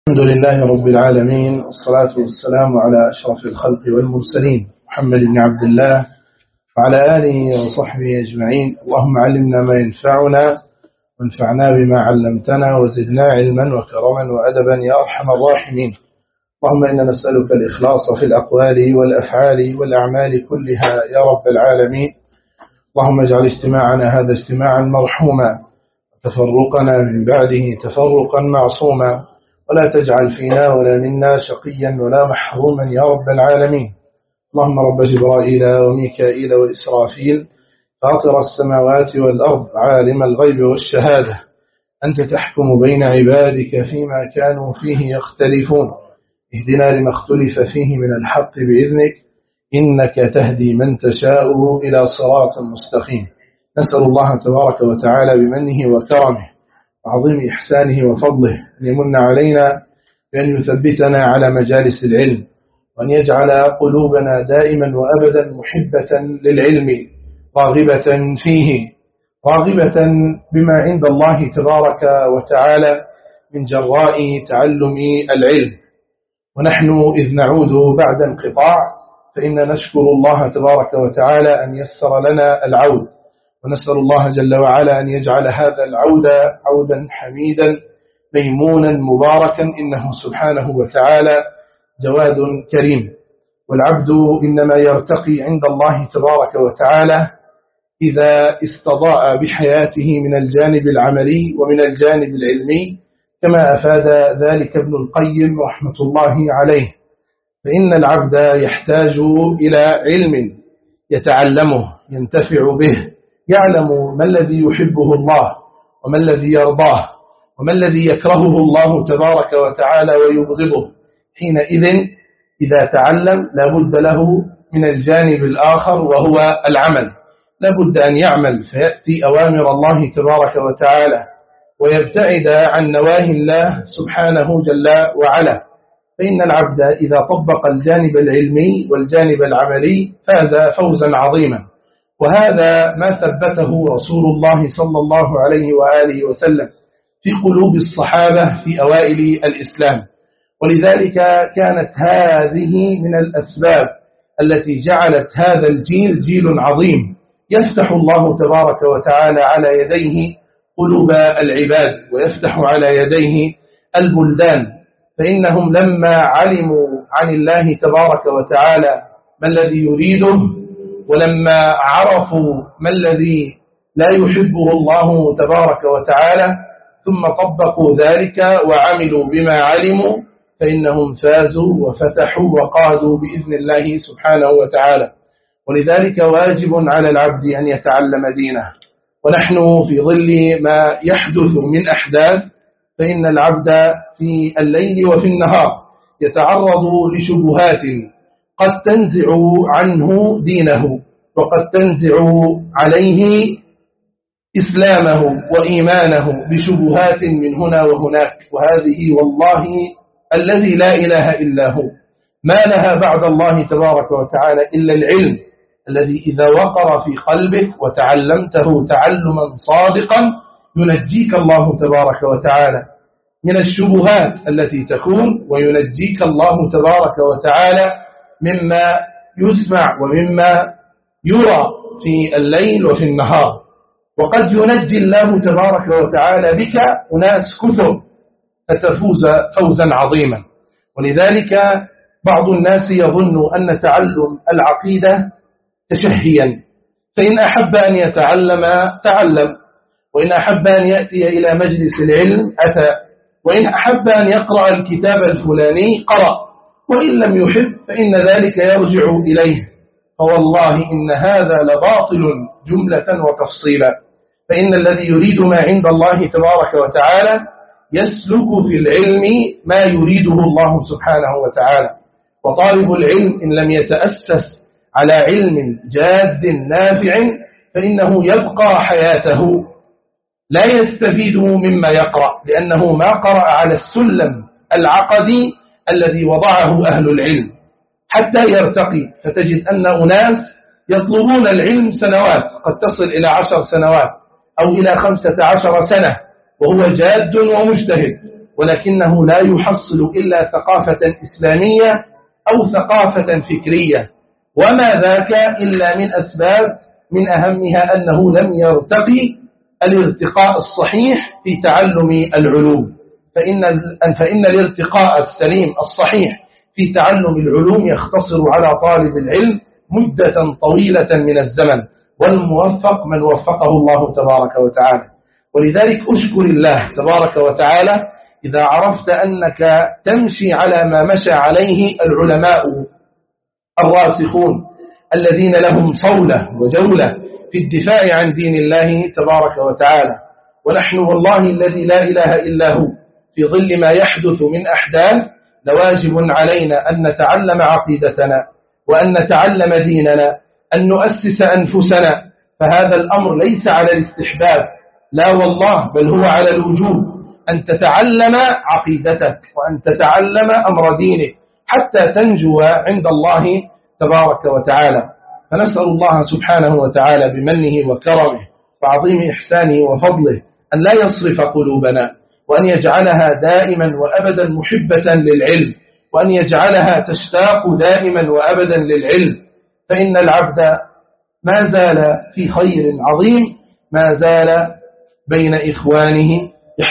الحمد لله رب العالمين، والصلاة والسلام على أشرف الخلق والمرسلين محمد بن عبد الله وعلى آله وصحبه أجمعين. اللهم علمنا ما ينفعنا وانفعنا بما علمتنا وزدنا علما وكرما وأدبا يا أرحم الراحمين. اللهم إنا نسألك الإخلاص في الأقوال والأفعال والأعمال كلها يا رب العالمين. اللهم اجعل اجتماعنا هذا اجتماعا مرحوما وتفرقنا من بعده تفرقا معصوما، ولا تجعل فينا ولا منا شقيا ولا محروما يا رب العالمين. اللهم رب جبرائيل وميكائيل وإسرافيل فاطر السماوات والأرض عالم الغيب والشهادة، أنت تحكم بين عبادك فيما كانوا فيه يختلفون، اهدنا لما اختلف فيه من الحق بإذنك، إنك تهدي من تشاء إلى صراط مستقيم. نسأل الله تبارك وتعالى بمنه وكرمه وعظيم إحسانه وفضله أن يمن علينا بأن يثبتنا على مجالس العلم، وأن يجعل قلوبنا دائما وأبدا محبة للعلم راغبة فيه، راغبة بما عند الله تبارك وتعالى من جراء تعلم العلم. ونحن إذ نعود بعد انقطاع فإن نشكر الله تبارك وتعالى أن يسر لنا العود، ونسأل الله جل وعلا أن يجعل هذا العود عودا حميدا ميمونا مباركا، إنه سبحانه وتعالى جواد كريم. والعبد إنما يرتقي عند الله تبارك وتعالى إذا استضاء بحياته من الجانب العملي ومن الجانب العلمي، كما أفاد ذلك ابن القيم رحمة الله عليه. فإن العبد يحتاج إلى علم يتعلمه ينتفع به، يعلم ما الذي يحبه الله وما الذي يرضاه وما الذي يكرهه الله تبارك وتعالى ويبغضه. حينئذ إذا تعلم لا بد له من الجانب الآخر وهو العمل، لا بد أن يعمل فيأتي أوامر الله تبارك وتعالى ويبتعد عن نواهي الله سبحانه جل وعلا. فإن العبد إذا طبق الجانب العلمي والجانب العملي فاز فوزا عظيما، وهذا ما ثبته رسول الله صلى الله عليه وآله وسلم في قلوب الصحابة في أوائل الإسلام. ولذلك كانت هذه من الأسباب التي جعلت هذا الجيل جيل عظيم يفتح الله تبارك وتعالى على يديه قلوب العباد ويفتح على يديه البلدان. فإنهم لما علموا عن الله تبارك وتعالى ما الذي يريده، ولما عرفوا ما الذي لا يحبه الله تبارك وتعالى، ثم طبقوا ذلك وعملوا بما علموا، فإنهم فازوا وفتحوا وقادوا بإذن الله سبحانه وتعالى. ولذلك واجب على العبد أن يتعلم دينه. ونحن في ظل ما يحدث من أحداث، فإن العبد في الليل وفي النهار يتعرض لشبهات قد تنزع عنه دينه وقد تنزع عليه إسلامه وإيمانه بشبهات من هنا وهناك. وهذه والله الذي لا إله إلا هو ما لها بعد الله تبارك وتعالى إلا العلم الذي إذا وقر في قلبك وتعلمته تعلما صادقا ينجيك الله تبارك وتعالى من الشبهات التي تكون، وينجيك الله تبارك وتعالى مما يسمع ومما يرى في الليل وفي النهار. وقد ينجي الله تبارك وتعالى بك أناس كثر فتفوز فوزا عظيما. ولذلك بعض الناس يظن أن تعلم العقيدة تشهيا، فإن أحب أن يتعلم تعلم، وإن أحب أن يأتي إلى مجلس العلم أتى، وإن أحب أن يقرأ الكتاب الفلاني قرأ، وإن لم يحب فإن ذلك يرجع إليه. فوالله إن هذا لباطل جملة وتفصيلا. فإن الذي يريد ما عند الله تبارك وتعالى يسلك في العلم ما يريده الله سبحانه وتعالى. وطالب العلم إن لم يتأسس على علم جاد نافع فإنه يبقى حياته لا يستفيد مما يقرأ، لأنه ما قرأ على السلم العقدي الذي وضعه أهل العلم حتى يرتقي. فتجد أن أناس يطلبون العلم سنوات، قد تصل إلى 10 سنوات أو إلى 15 سنة، وهو جاد ومجتهد، ولكنه لا يحصل إلا ثقافة إسلامية أو ثقافة فكرية، وما ذاك إلا من أسباب من أهمها أنه لم يرتقي الارتقاء الصحيح في تعلم العلوم. فإن الارتقاء السليم الصحيح في تعلم العلوم يختصر على طالب العلم مدة طويلة من الزمن، والموفق من وفقه الله تبارك وتعالى. ولذلك أشكر الله تبارك وتعالى إذا عرفت أنك تمشي على ما مشى عليه العلماء الراسخون الذين لهم صولة وجولة في الدفاع عن دين الله تبارك وتعالى. ونحن والله الذي لا إله إلا هو في ظل ما يحدث من أحداث لواجب علينا أن نتعلم عقيدتنا وأن نتعلم ديننا، أن نؤسس أنفسنا. فهذا الأمر ليس على الاستحباب، لا والله، بل هو على الوجوب، أن تتعلم عقيدتك وأن تتعلم أمر دينك حتى تنجو عند الله تبارك وتعالى. فنسأل الله سبحانه وتعالى بمنه وكرمه وعظيم إحسانه وفضله أن لا يصرف قلوبنا، وأن يجعلها دائما وأبدا محبة للعلم، وأن يجعلها تشتاق دائما وأبدا للعلم. فإن العبد ما زال في خير عظيم ما زال بين إخوانه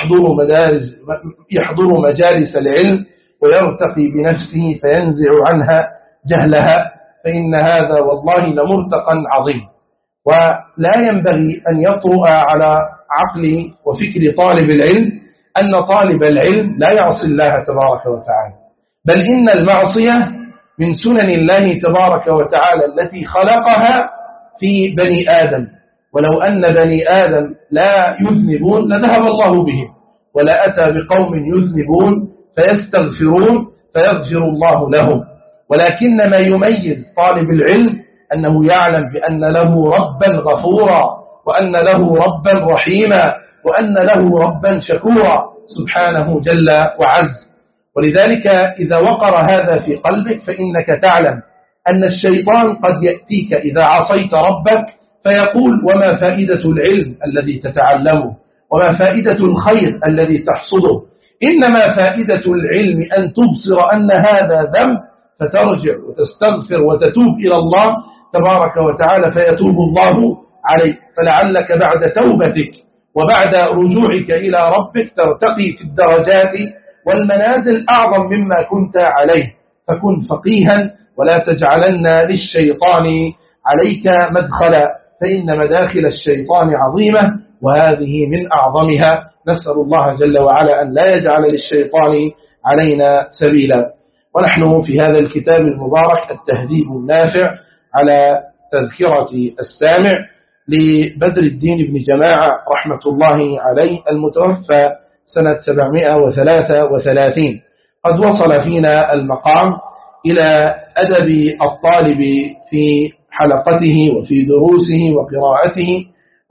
يحضر مجالس العلم ويرتقي بنفسه فينزع عنها جهلها، فإن هذا والله لمرتقى عظيم. ولا ينبغي أن يطرأ على عقل وفكر طالب العلم أن طالب العلم لا يعصي الله تبارك وتعالى، بل إن المعصية من سنن الله تبارك وتعالى التي خلقها في بني آدم. ولو أن بني آدم لا يذنبون لذهب الله بهم، ولا أتى بقوم يذنبون فيستغفرون فيغفر الله لهم. ولكن ما يميز طالب العلم أنه يعلم بأن له ربا غفورا، وأن له ربا رحيما، وأن له ربا شكورا سبحانه جل وعز. ولذلك إذا وقر هذا في قلبك فإنك تعلم أن الشيطان قد يأتيك إذا عصيت ربك فيقول: وما فائدة العلم الذي تتعلمه؟ وما فائدة الخير الذي تحصده؟ إنما فائدة العلم أن تبصر أن هذا ذنب فترجع وتستغفر وتتوب إلى الله تبارك وتعالى فيتوب الله عليك. فلعلك بعد توبتك وبعد رجوعك إلى ربك ترتقي في الدرجات والمنازل أعظم مما كنت عليه. فكن فقيها ولا تجعلن للشيطان عليك مدخلا، فإن مداخل الشيطان عظيمة وهذه من أعظمها. نسأل الله جل وعلا أن لا يجعل للشيطان علينا سبيلا. ونحن في هذا الكتاب المبارك التهذيب النافع على تذكرة السامع لبدر الدين بن جماعة رحمة الله عليه المتوفى سنة 733. قد وصل فينا المقام إلى أدب الطالب في حلقته وفي دروسه وقراءته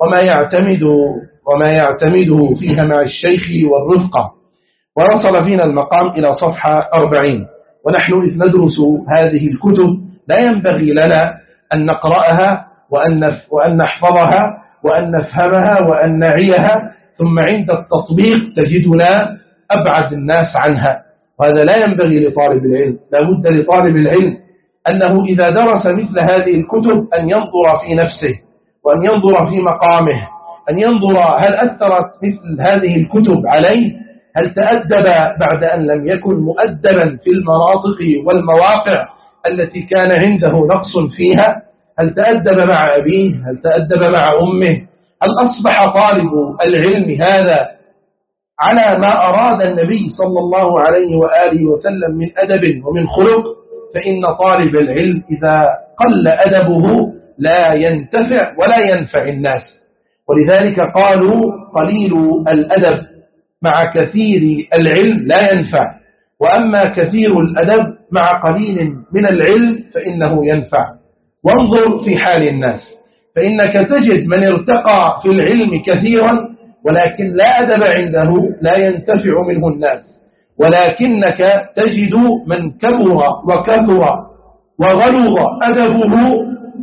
وما يعتمده فيها مع الشيخ والرفقة. ووصل فينا المقام إلى صفحة 40. ونحن إذ ندرس هذه الكتب لا ينبغي لنا أن نقرأها وأن نحفظها وأن نفهمها وأن نعيها ثم عند التطبيق تجدنا أبعد الناس عنها، وهذا لا ينبغي لطالب العلم. لا بد لطالب العلم أنه إذا درس مثل هذه الكتب أن ينظر في نفسه وأن ينظر في مقامه، أن ينظر هل أثرت مثل هذه الكتب عليه، هل تأدب بعد أن لم يكن مؤدبا في المناطق والمواقع التي كان عنده نقص فيها، هل تأدب مع أبيه، هل تأدب مع أمه، هل أصبح طالب العلم هذا على ما أراد النبي صلى الله عليه وآله وسلم من أدب ومن خلق. فإن طالب العلم إذا قل أدبه لا ينتفع ولا ينفع الناس. ولذلك قالوا: قليل الأدب مع كثير العلم لا ينفع، وأما كثير الأدب مع قليل من العلم فإنه ينفع. وانظر في حال الناس، فإنك تجد من ارتقى في العلم كثيرا ولكن لا أدب عنده لا ينتفع منه الناس، ولكنك تجد من كبر وكثر وغلظ أدبه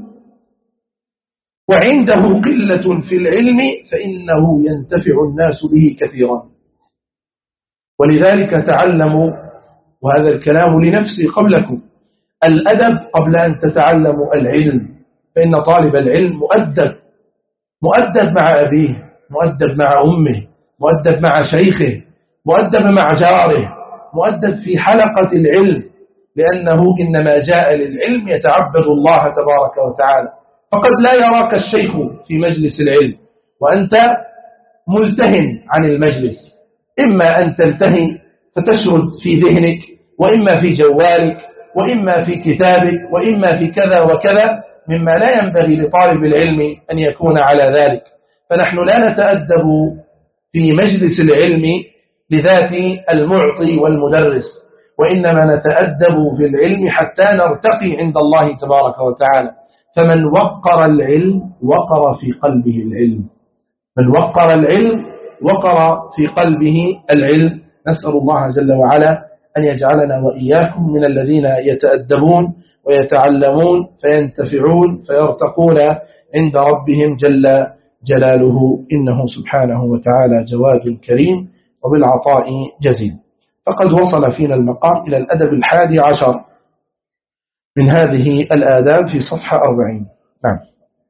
وعنده قلة في العلم فإنه ينتفع الناس به كثيرا. ولذلك تعلموا، وهذا الكلام لنفسي قبلكم، الأدب قبل أن تتعلموا العلم، فإن طالب العلم مؤدب مع أبيه، مؤدب مع أمه، مؤدب مع شيخه، مؤدب مع جاره، مؤدب في حلقة العلم، لأنه إنما جاء للعلم يتعبد الله تبارك وتعالى. فقد لا يراك الشيخ في مجلس العلم وأنت ملتهن عن المجلس، إما أن تلتهي فتشرد في ذهنك، وإما في جوالك، وإما في كتابك، وإما في كذا وكذا، مما لا ينبغي لطالب العلم أن يكون على ذلك. فنحن لا نتأدب في مجلس العلم لذات المعطي والمدرس، وإنما نتأدب في العلم حتى نرتقي عند الله تبارك وتعالى. فمن وقر العلم وقر في قلبه العلم، من وقر العلم وقر في قلبه العلم. نسأل الله جل وعلا أن يجعلنا وإياكم من الذين يتأدبون ويتعلمون فينتفعون فيرتقون عند ربهم جل جلاله، إنه سبحانه وتعالى جواد كريم وبالعطاء جزيل. فقد وصل فينا المقام إلى الأدب 11 من هذه الآداب في صفحة 40. نعم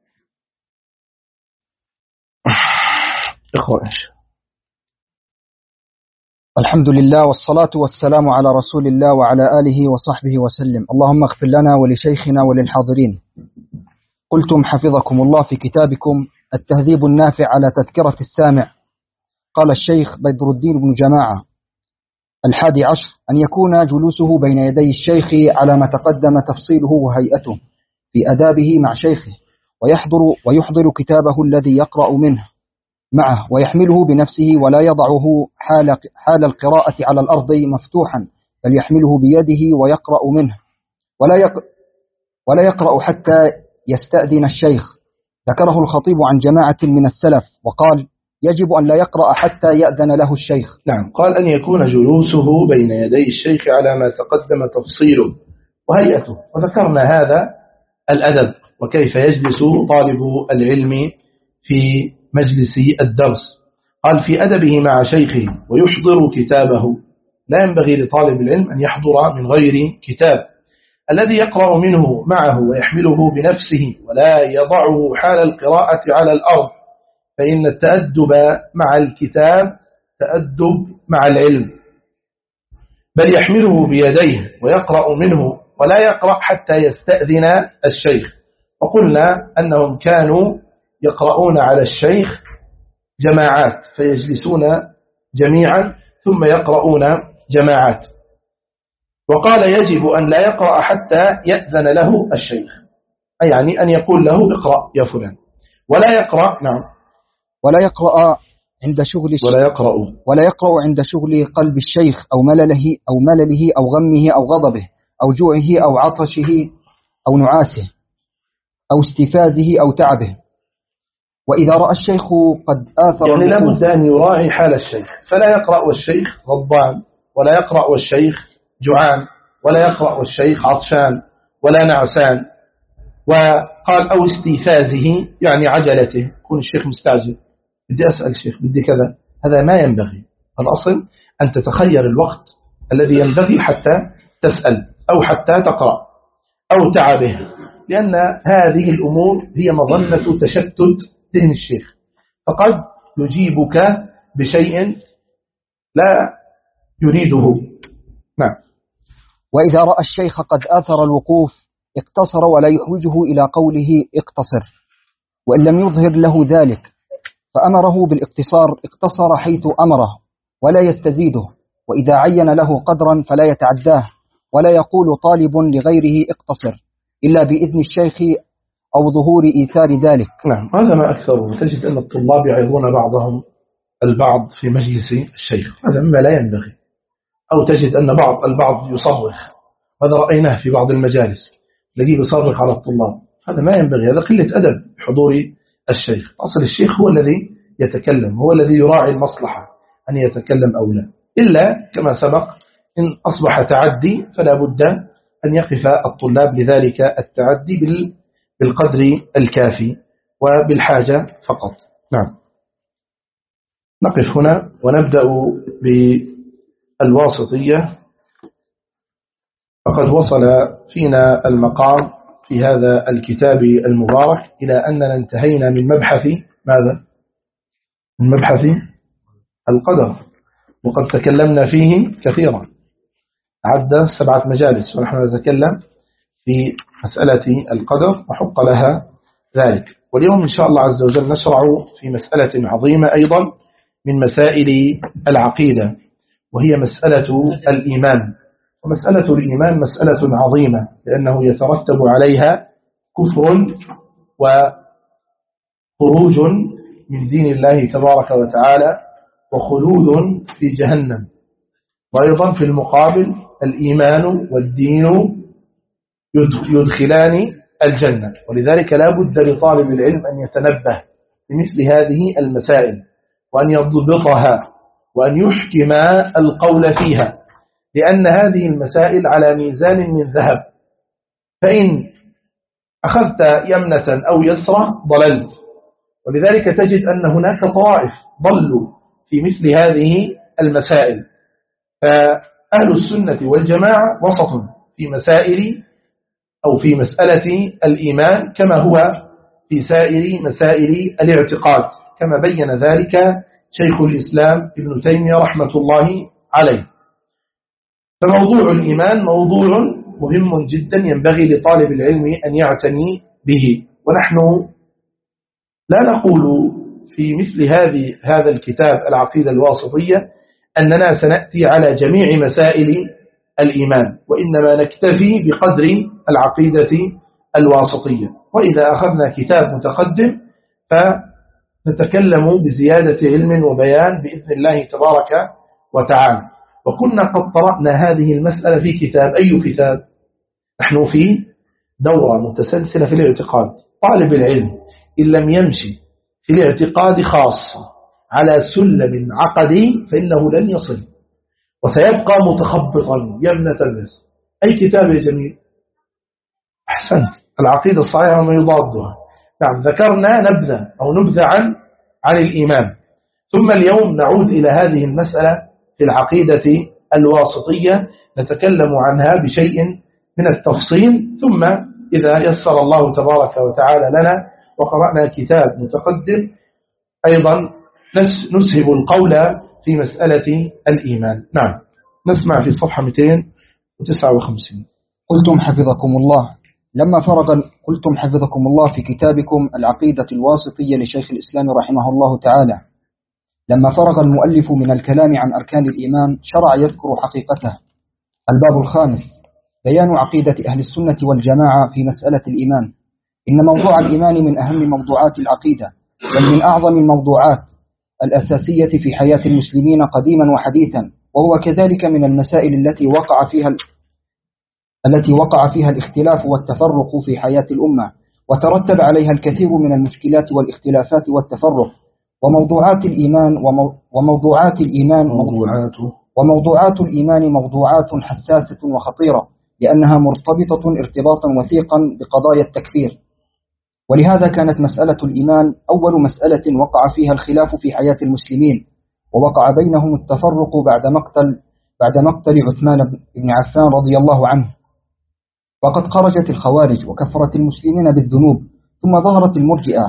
إخوان. الحمد لله والصلاة والسلام على رسول الله وعلى آله وصحبه وسلم. اللهم اغفر لنا ولشيخنا وللحاضرين. قلتم حفظكم الله في كتابكم التهذيب النافع على تذكرة السامع، قال الشيخ بدر الدين بن جماعة 11 أن يكون جلوسه بين يدي الشيخ على ما تقدم تفصيله وهيئته في أدابه مع شيخه، ويحضر كتابه الذي يقرأ منه معه، ويحمله بنفسه ولا يضعه حال القراءة على الأرض مفتوحا، بل يحمله بيده ويقرأ منه، ولا يقرأ حتى يستأذن الشيخ. ذكره الخطيب عن جماعة من السلف وقال يجب أن لا يقرأ حتى يأذن له الشيخ. نعم، قال أن يكون جلوسه بين يدي الشيخ على ما تقدم تفصيله وهيئته، وذكرنا هذا الأدب وكيف يجلس طالب العلم في مجلس الدرس. قال في أدبه مع شيخه ويحضر كتابه، لا ينبغي لطالب العلم أن يحضر من غير كتاب، الذي يقرأ منه معه ويحمله بنفسه ولا يضعه حال القراءة على الأرض، فإن التأدب مع الكتاب تأدب مع العلم، بل يحمله بيديه ويقرأ منه ولا يقرأ حتى يستأذن الشيخ. وقلنا أنهم كانوا يقرؤون على الشيخ جماعات، فيجلسون جميعا ثم يقرؤون جماعات. وقال يجب أن لا يقرأ حتى يأذن له الشيخ، أي يعني أن يقول له اقرأ يا فلان، ولا يقرأ. نعم، ولا يقرأ عند شغل ولا يقرأ عند شغل قلب الشيخ أو ملله أو غمه أو غضبه أو جوعه أو عطشه أو نعاسه أو استفازه أو تعبه. وإذا رأى الشيخ قد آثر، يعني لابد أن يراعي حال الشيخ، فلا يقرأ والشيخ غضبان، ولا يقرأ والشيخ جوعان، ولا يقرأ والشيخ عطشان ولا نعسان. وقال أو استفازه، يعني عجلته، يكون الشيخ مستعجل، بدي أسأل الشيخ بدي كذا، هذا ما ينبغي. الأصل أن تتخير الوقت الذي ينبغي حتى تسأل أو حتى تقرأ، أو تعبه، لأن هذه الأمور هي مظنة تشتت ذهن الشيخ، فقد يجيبك بشيء لا يريده. نعم. وإذا رأى الشيخ قد آثر الوقوف اقتصر ولا يحوجه إلى قوله اقتصر، وإن لم يظهر له ذلك فأمره بالاقتصار اقتصر حيث أمره ولا يستزيده، وإذا عين له قدرا فلا يتعداه، ولا يقول طالب لغيره اقتصر إلا بإذن الشيخ أو ظهور إيثار ذلك. نعم، هذا ما أكثره. تجد أن الطلاب يعظون بعضهم البعض في مجلس الشيخ، هذا مما لا ينبغي. أو تجد أن البعض يصرخ، هذا رأيناه في بعض المجالس، الذي يصرخ على الطلاب، هذا ما ينبغي، هذا قلة أدب بحضور الشيخ. أصل الشيخ هو الذي يتكلم، هو الذي يراعي المصلحة أن يتكلم أو لا، إلا كما سبق إن أصبح تعدي فلا بد أن يقف الطلاب لذلك التعدي بالقدر الكافي وبالحاجة فقط. نعم، نقف هنا ونبدأ الواسطية. فقد وصل فينا المقام في هذا الكتاب المبارك إلى أننا انتهينا من مبحث ماذا؟ من مبحث القدر، وقد تكلمنا فيه كثيرا، عدى 7 مجالس ونحن نتكلم في مسألة القدر وحق لها ذلك. واليوم إن شاء الله عز وجل نشرع في مسألة عظيمة أيضا من مسائل العقيدة، وهي مسألة الإيمان. ومسألة الإيمان مسألة عظيمة لأنه يترتب عليها كفر وخروج من دين الله تبارك وتعالى وخلود في جهنم. وأيضا في المقابل الإيمان والدين يدخلان الجنة. ولذلك لا بد لطالب العلم أن يتنبه بمثل هذه المسائل وأن يضبطها وأن يحكم القول فيها، لأن هذه المسائل على ميزان من ذهب، فإن أخذت يمنة أو يسرى ضللت. ولذلك تجد أن هناك طوائف ضلوا في مثل هذه المسائل. فأهل السنة والجماعة وسط في مسائل أو في مسألة الإيمان كما هو في سائر مسائل الاعتقاد، كما بين ذلك شيخ الإسلام ابن تيمية رحمة الله عليه. فموضوع الإيمان موضوع مهم جدا ينبغي لطالب العلم أن يعتني به. ونحن لا نقول في مثل هذا الكتاب العقيدة الواسطية أننا سنأتي على جميع مسائل الإيمان، وإنما نكتفي بقدر العقيدة الواسطية. وإذا أخذنا كتاب متقدم فنتكلم بزيادة علم وبيان بإذن الله تبارك وتعالى. وكنا قد طرأنا هذه المسألة في كتاب، أي كتاب؟ نحن في دورة متسلسلة في الاعتقاد. طالب العلم إن لم يمشي في الاعتقاد خاصة على سلم عقدي فإنه لن يصل، وسيبقى متخبطا يمنة الناس. أي كتاب يا جميل؟ أحسنت، العقيدة الصحيحة وما يضادها. نعم، ذكرنا نبذة أو نبذة عن الإيمان. ثم اليوم نعود إلى هذه المسألة في العقيدة الواسطية، نتكلم عنها بشيء من التفصيل. ثم إذا يسر الله تبارك وتعالى لنا وقرأنا كتاب متقدم أيضا نسهب القول في مسألة الإيمان. نعم، نسمع في الصفحة 259. قلتم حفظكم الله في كتابكم العقيدة الواسطية لشيخ الإسلام رحمه الله تعالى، لما فرغ المؤلف من الكلام عن أركان الإيمان شرع يذكر حقيقته. الباب الخامس: بيان عقيدة أهل السنة والجماعة في مسألة الإيمان. إن موضوع الإيمان من أهم موضوعات العقيدة، بل من أعظم الموضوعات الأساسية في حياة المسلمين قديما وحديثا، وهو كذلك من المسائل التي وقع فيها الاختلاف والتفرق في حياة الأمة، وترتب عليها الكثير من المشكلات والاختلافات والتفرق. وموضوعات الإيمان موضوعات حساسة وخطيرة، لأنها مرتبطة ارتباطا وثيقا بقضايا التكفير. ولهذا كانت مسألة الإيمان أول مسألة وقع فيها الخلاف في حياة المسلمين، ووقع بينهم التفرق بعد مقتل عثمان بن عفان رضي الله عنه. وقد خرجت الخوارج وكفرت المسلمين بالذنوب، ثم ظهرت المرجئة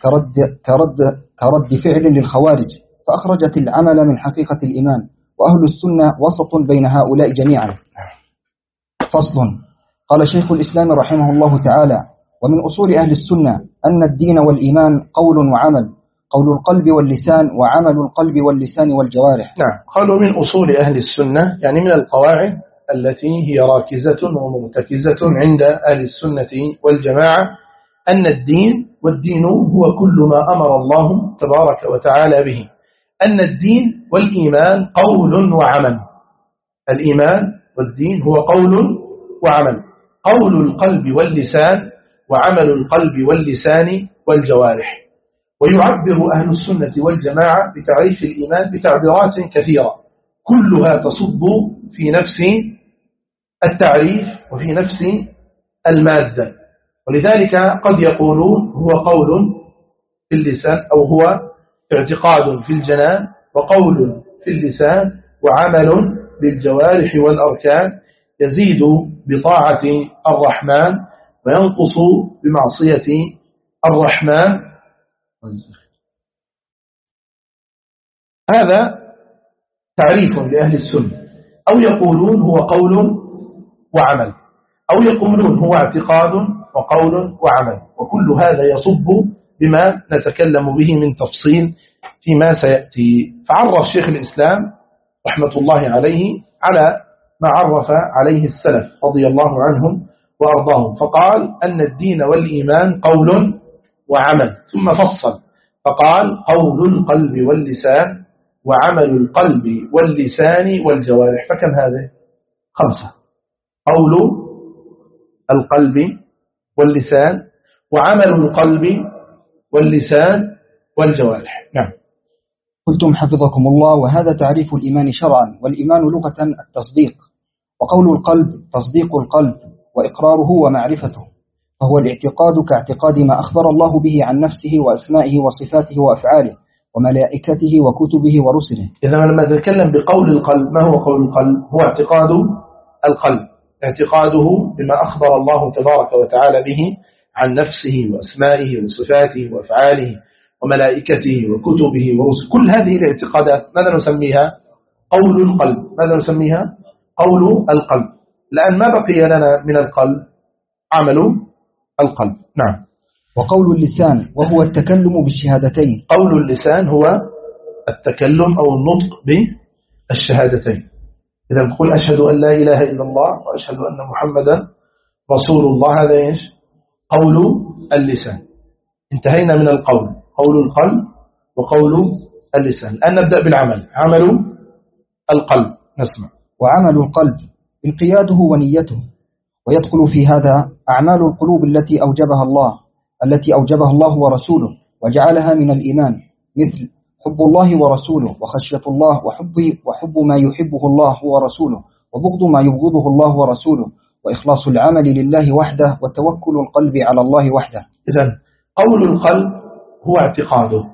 كرد فعل للخوارج، فأخرجت العمل من حقيقة الإيمان. وأهل السنة وسط بين هؤلاء جميعا. فصل. قال شيخ الإسلام رحمه الله تعالى: ومن أصول أهل السنة أن الدين والإيمان قول وعمل، قول القلب واللسان، وعمل القلب واللسان والجوارح. نعم، قالوا من أصول أهل السنة يعني من القواعد التي هي راكزة ومرتكزة عند أهل السنة والجماعة، أن الدين والدين هو كل ما أمر الله تبارك وتعالى به. أن الدين والإيمان قول وعمل. الإيمان والدين هو قول وعمل، قول القلب واللسان، وعمل القلب واللسان والجوارح. ويعبر أهل السنة والجماعة بتعريف الإيمان بتعبيرات كثيرة، كلها تصب في نفس التعريف وفي نفس المادة. ولذلك قد يقولون هو قول في اللسان، أو هو اعتقاد في الجنان، وقول في اللسان، وعمل بالجوارح والأركان يزيد بطاعة الرحمن وينقص بمعصية الرحمن. هذا تعريف لأهل السنة. أو يقولون هو قول وعمل، أو يقولون هو اعتقاد وقول وعمل، وكل هذا يصب بما نتكلم به من تفصيل فيما سيأتي. فعرف شيخ الإسلام رحمة الله عليه على ما عرف عليه السلف رضي الله عنهم وأرضاهم، فقال أن الدين والإيمان قول وعمل، ثم فصل فقال قول القلب واللسان وعمل القلب واللسان والجوارح. فكم هذه؟ 5: قول القلب واللسان وعمل القلب واللسان والجوارح. نعم. قلتم حفظكم الله: وهذا تعريف الإيمان شرعا. والإيمان لغة التصديق، وقول القلب تصديق القلب وإقراره ومعرفته، فهو الاعتقاد كاعتقاد ما أخبر الله به عن نفسه وأسمائه وصفاته وأفعاله وملائكته وكتبه ورسله. إذا لما نتكلم بقول القلب، ما هو قول القلب؟ هو اعتقاد القلب، اعتقاده بما أخبر الله تبارك وتعالى به عن نفسه وأسمائه وصفاته وأفعاله وملائكته وكتبه ورسله. كل هذه الاعتقادات ماذا نسميها؟ قول القلب. ماذا نسميها؟ قول القلب، لأن ما بقي لنا من القلب عمل القلب. نعم. وقول اللسان وهو التكلم بالشهادتين. قول اللسان هو التكلم أو النطق بالشهادتين. إذا نقول أشهد أن لا إله إلا الله وأشهد أن محمدا رسول الله، هذا إيش؟ قول اللسان. انتهينا من القول، قول القلب وقول اللسان. الآن نبدأ بالعمل، عمل القلب. نسمع. وعمل القلب انقياده ونيته، ويدخل في هذا أعمال القلوب التي أوجبها الله ورسوله وجعلها من الإيمان، مثل حب الله ورسوله وخشية الله وحب ما يحبه الله ورسوله وبغض ما يبغضه الله ورسوله وإخلاص العمل لله وحده وتوكل القلب على الله وحده. إذن قول القلب هو اعتقاده،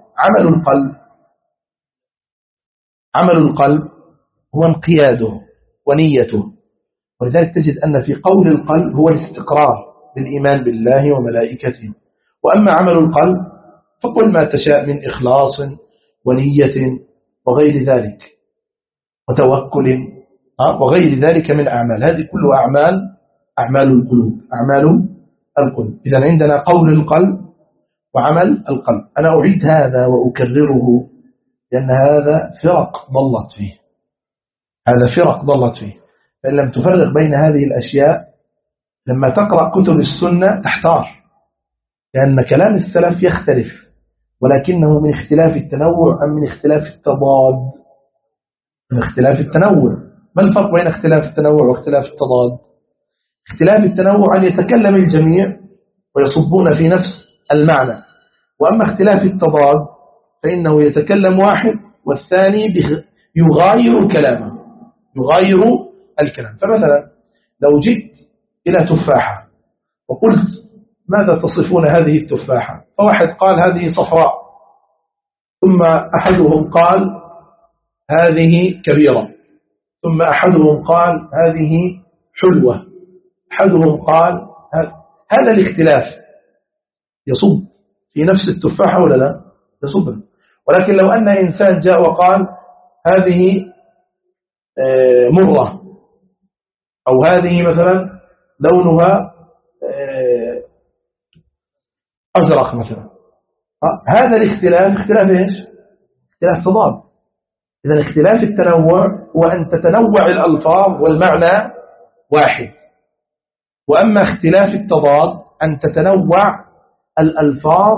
عمل القلب هو انقياده ونيته. ولذلك تجد أن في قول القلب هو الاستقرار بالإيمان بالله وملائكته. وأما عمل القلب فقل ما تشاء من إخلاص ونية وغير ذلك وتوكل وغير ذلك من أعمال. هذه كلها أعمال القلوب. إذن عندنا قول القلب وعمل القلب. أنا أعيد هذا وأكرره لأن هذا فرق ضلت فيه. فإن لم تفرق بين هذه الأشياء لما تقرأ كتب السنة تحتار، لأن كلام السلف يختلف، ولكنه من اختلاف التنوع أم من اختلاف التضاد؟ من اختلاف التنوع. ما الفرق بين اختلاف التنوع واختلاف التضاد؟ اختلاف التنوع أن يتكلم الجميع ويصبون في نفس المعنى، وأما اختلاف التضاد فإنه يتكلم واحد والثاني يغاير كلامه، يغاير الكلام. فمثلا لو جئت إلى تفاحة وقلت ماذا تصفون هذه التفاحة؟ فواحد قال هذه صفراء، ثم أحدهم قال هذه كبيرة، ثم أحدهم قال هذه حلوة، أحدهم قال هذا الاختلاف يصب في نفس التفاحة ولا لا؟ يصب. ولكن لو أن إنسان جاء وقال هذه مرة، أو هذه مثلا لونها أزرق مثلا، هذا الاختلاف اختلاف إيش؟ اختلاف تضاد. إذا اختلاف التنوع هو أن تتنوع الألفاظ والمعنى واحد، وأما اختلاف التضاد أن تتنوع الألفاظ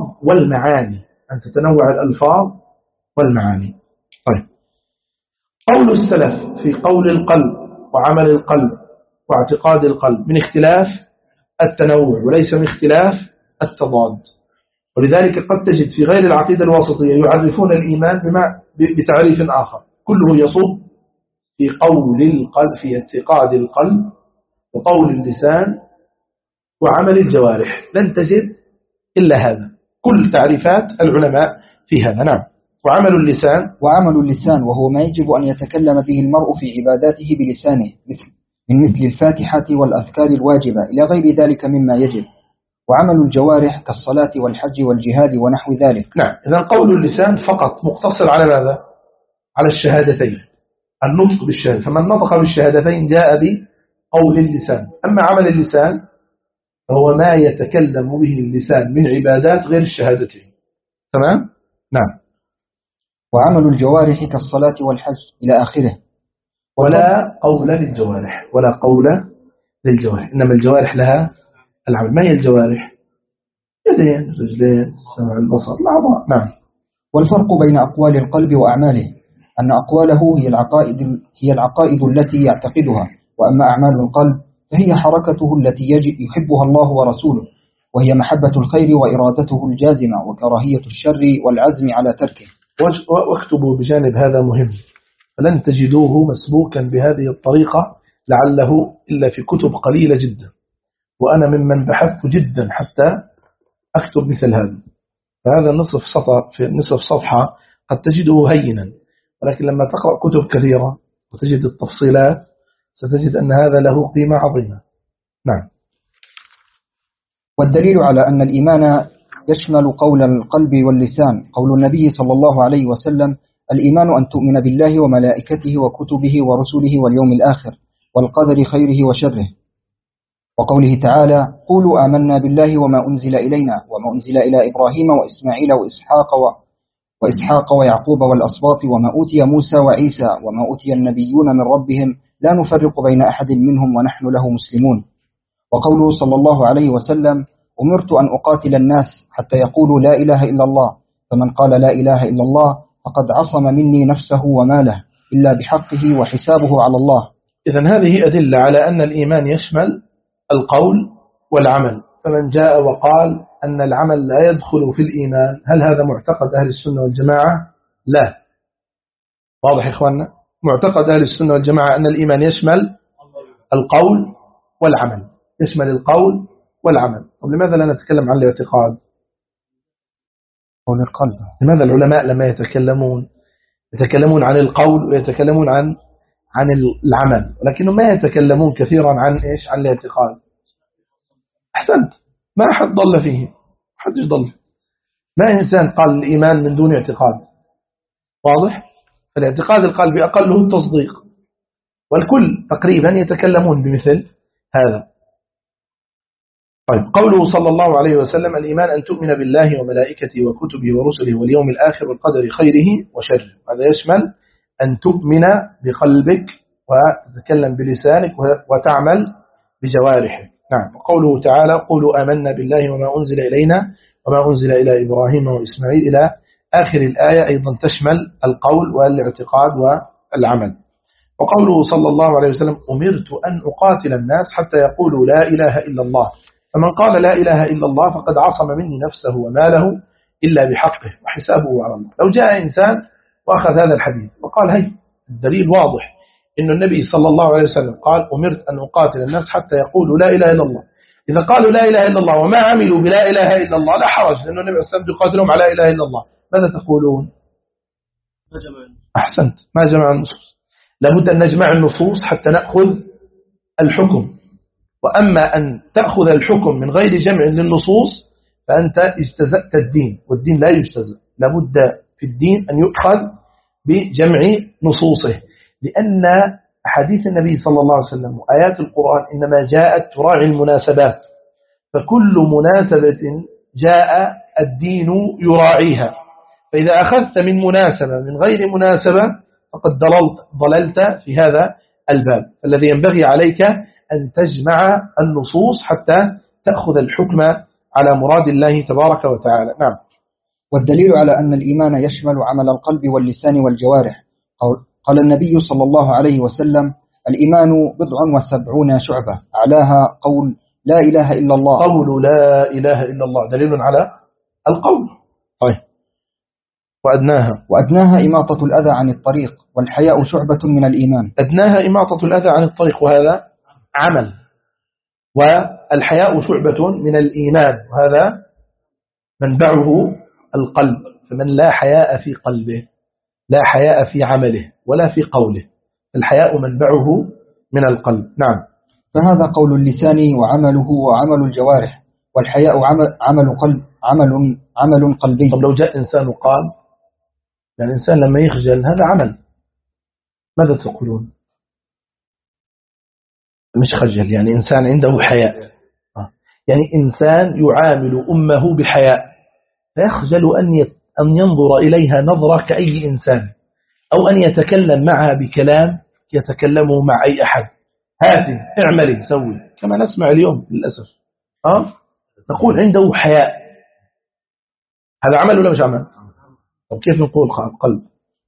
والمعاني. طيب، قول السلف في قول القلب وعمل القلب واعتقاد القلب من اختلاف التنوع وليس من اختلاف التضاد. ولذلك قد تجد في غير العقيدة الواسطية يعرفون الإيمان بتعريف آخر، كله يصب في قول القلب، في اعتقاد القلب وقول اللسان وعمل الجوارح. لن تجد إلا هذا، كل تعريفات العلماء في هذا. نعم. وعمل اللسان وهو ما يجب أن يتكلم به المرء في عباداته بلسانه من مثل الفاتحة والأذكار الواجبة إلى غير ذلك مما يجب. وعمل الجوارح كالصلاة والحج والجهاد ونحو ذلك. نعم، إذن قول اللسان فقط مقتصر على ماذا؟ على الشهادتين، النطق بالشهادة، فمن نطق بالشهادتين جاء بقول اللسان. أما عمل اللسان فهو ما يتكلم به اللسان من عبادات غير الشهادتين. تمام؟ نعم. وعمل الجوارح كالصلاة والحج إلى آخره. ولا قول للجوارح، إنما الجوارح لها العمل. ما هي الجوارح؟ يدين، رجلين، سمع، البصر، الأعضاء. نعم. والفرق بين أقوال القلب وأعماله أن أقواله هي العقائد التي يعتقدها، وأما أعمال القلب فهي حركته التي يحبها الله ورسوله، وهي محبة الخير وإرادته الجازمة وكراهية الشر والعزم على تركه. واكتبوا بجانب هذا مهم، فلن تجدوه مسبوكا بهذه الطريقة لعله إلا في كتب قليلة جدا، وأنا ممن بحثت جدا حتى أكتب مثل هذا. فهذا نصف صفحة قد تجده هينا، ولكن لما تقرأ كتب كثيرة وتجد التفصيلات ستجد أن هذا له قيمة عظيمة. نعم. والدليل على أن الإيمان يشمل قول القلب واللسان قول النبي صلى الله عليه وسلم: الإيمان أن تؤمن بالله وملائكته وكتبه ورسله واليوم الآخر والقدر خيره وشره. وقوله تعالى: قولوا آمنا بالله وما أنزل إلينا وما أنزل إلى إبراهيم وإسماعيل وإسحاق ويعقوب والأسباط وما أوتي موسى وعيسى وما أوتي النبيون من ربهم لا نفرق بين أحد منهم ونحن له مسلمون. وقوله صلى الله عليه وسلم: أمرت أن أقاتل الناس حتى يقولوا لا إله إلا الله، فمن قال لا إله إلا الله فقد عصم مني نفسه وماله إلا بحقه وحسابه على الله. إذن هذه أدلة على أن الإيمان يشمل القول والعمل. فمن جاء وقال أن العمل لا يدخل في الإيمان، هل هذا معتقد أهل السنة والجماعة؟ لا. واضح إخواننا؟ معتقد أهل السنة والجماعة أن الإيمان يشمل القول والعمل، يشمل القول والعمل. طب لماذا لا نتكلم عن الاعتقاد؟ قول القلب. لماذا العلماء لما يتكلمون عن القول ويتكلمون عن العمل، ولكنهم ما يتكلمون كثيرا عن إيش؟ عن الاعتقاد. أحسنت، ما أحد ضل فيه، حد ضل. ما إنسان قال الإيمان من دون اعتقاد. واضح؟ فالاعتقاد القلبي أقله التصديق، والكل تقريبا يتكلمون بمثل هذا. طيب، قوله صلى الله عليه وسلم: الإيمان أن تؤمن بالله وملائكته وكتبه ورسله واليوم الآخر والقدر خيره وشره. هذا يشمل أن تؤمن بقلبك وتتكلم بلسانك وتعمل بجوارحك. نعم. وقوله تعالى: قولوا آمنا بالله وما أنزل إلينا وما أنزل إلى إبراهيم وإسماعيل إلى آخر الآية، أيضا تشمل القول والاعتقاد والعمل. وقوله صلى الله عليه وسلم: أمرت أن أقاتل الناس حتى يقولوا لا إله إلا الله، فمن قال لا إله إلا الله فقد عصم مني نفسه وماله إلا بحقه وحسابه على الله. لو جاء إنسان وأخذ هذا الحديث وقال: هي الدليل واضح إن النبي صلى الله عليه وسلم قال: أمرت أن أقاتل الناس حتى يقولوا لا إله إلا الله. إذا قالوا لا إله إلا الله وما عملوا بلا إله إلا الله لا حرج، لأن النبي صلى الله عليه وسلم يقاتلهم على لا إله إلا الله. ماذا تقولون؟ أحسنت، ما جمع النصوص. لابد أن نجمع النصوص حتى نأخذ الحكم. وأما أن تأخذ الحكم من غير جمع للنصوص فأنت اجتزأت الدين، والدين لا يجتزأ. لابد في الدين أن يؤخذ بجمع نصوصه، لأن أحاديث النبي صلى الله عليه وسلم وآيات القرآن إنما جاءت تراعي المناسبات، فكل مناسبة جاء الدين يراعيها. فإذا أخذت من مناسبة من غير مناسبة فقد ضللت في هذا الباب. الذي ينبغي عليك أن تجمع النصوص حتى تأخذ الحكم على مراد الله تبارك وتعالى. نعم. والدليل على أن الإيمان يشمل عمل القلب واللسان والجوارح قال النبي صلى الله عليه وسلم: الإيمان 70 شعبة أعلاها قول لا إله إلا الله. قول لا إله إلا الله دليل على القول. طيب. وأدناها إماطة الأذى عن الطريق، والحياء شعبة من الإيمان. أدناها إماطة الأذى عن الطريق، وهذا عمل. والحياء شعبة من الإيمان، وهذا منبعه القلب. فمن لا حياء في قلبه لا حياء في عمله ولا في قوله. الحياء منبعه من القلب. نعم. فهذا قول اللسان وعمله وعمل الجوارح، والحياء عمل قلبي. طب لو جاء إنسان وقال، يعني إنسان لما يخجل هذا عمل، ماذا تقولون؟ مش خجل، يعني إنسان عنده حياء، يعني إنسان يعامل أمه بحياء، فيخجل أن ينظر إليها نظرة كأي إنسان، أو أن يتكلم معها بكلام يتكلمه مع أي أحد. هاتي اعملي سوي، كما نسمع اليوم للأسف. نقول عنده حياء، هذا عمل ولا مش عمل؟ طب كيف نقول قلب؟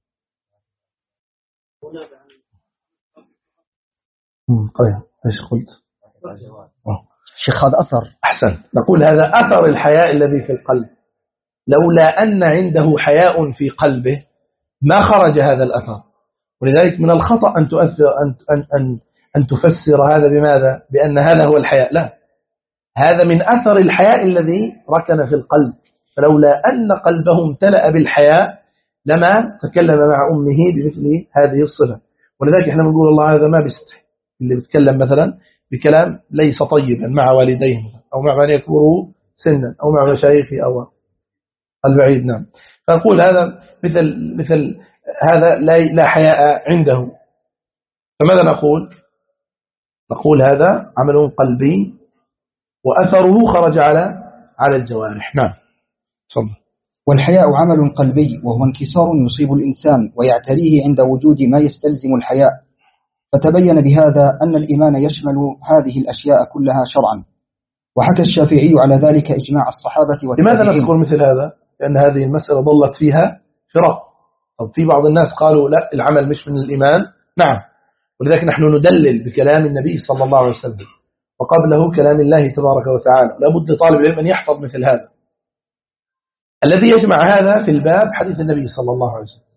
طيب ايش قلت؟ شيخ هذا أثر. أحسن، نقول هذا أثر الحياء الذي في القلب. لولا أن عنده حياء في قلبه ما خرج هذا الأثر. ولذلك من الخطأ أن تؤثر أن تفسر هذا بماذا؟ بأن هذا هو الحياء. لا، هذا من أثر الحياء الذي ركن في القلب. فلولا أن قلبه امتلأ بالحياء لما تكلم مع أمه بمثل هذه الصفة. ولذلك احنا بنقول الله هذا ما بيستحي اللي بيتكلم مثلا بكلام ليس طيبا مع والديه أو مع من يكبره سنا أو مع مشايخه أو البعيد. نعم. فنقول هذا مثل هذا لا حياء عنده. فماذا نقول؟ نقول هذا عمل قلبي وأثره خرج على الجوارح. نعم. صلى. والحياء عمل قلبي، وهو انكسار يصيب الإنسان ويعتريه عند وجود ما يستلزم الحياء. فتبين بهذا أن الإيمان يشمل هذه الأشياء كلها شرعا. وحكى الشافعي على ذلك إجماع الصحابة والتابعين. لماذا نذكر مثل هذا؟ لأن هذه المسألة ضلت فيها فرق. طب في بعض الناس قالوا لا، العمل مش من الإيمان. نعم. ولذلك نحن ندلل بكلام النبي صلى الله عليه وسلم وقبله كلام الله تبارك وتعالى. لابد لطالب العلم أن يحفظ مثل هذا. الذي يجمع هذا في الباب حديث النبي صلى الله عليه وسلم.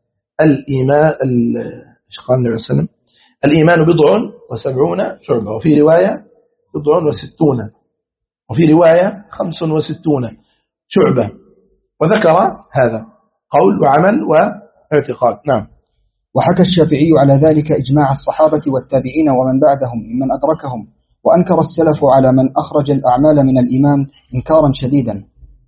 الإيمان 70 شعبة، وفي رواية 60، وفي رواية 65 شعبة. وذكر هذا قول وعمل واعتقاد. نعم. وحكى الشافعي على ذلك إجماع الصحابة والتابعين ومن بعدهم ممن أدركهم. وأنكر السلف على من أخرج الأعمال من الإيمان إنكارا شديدا.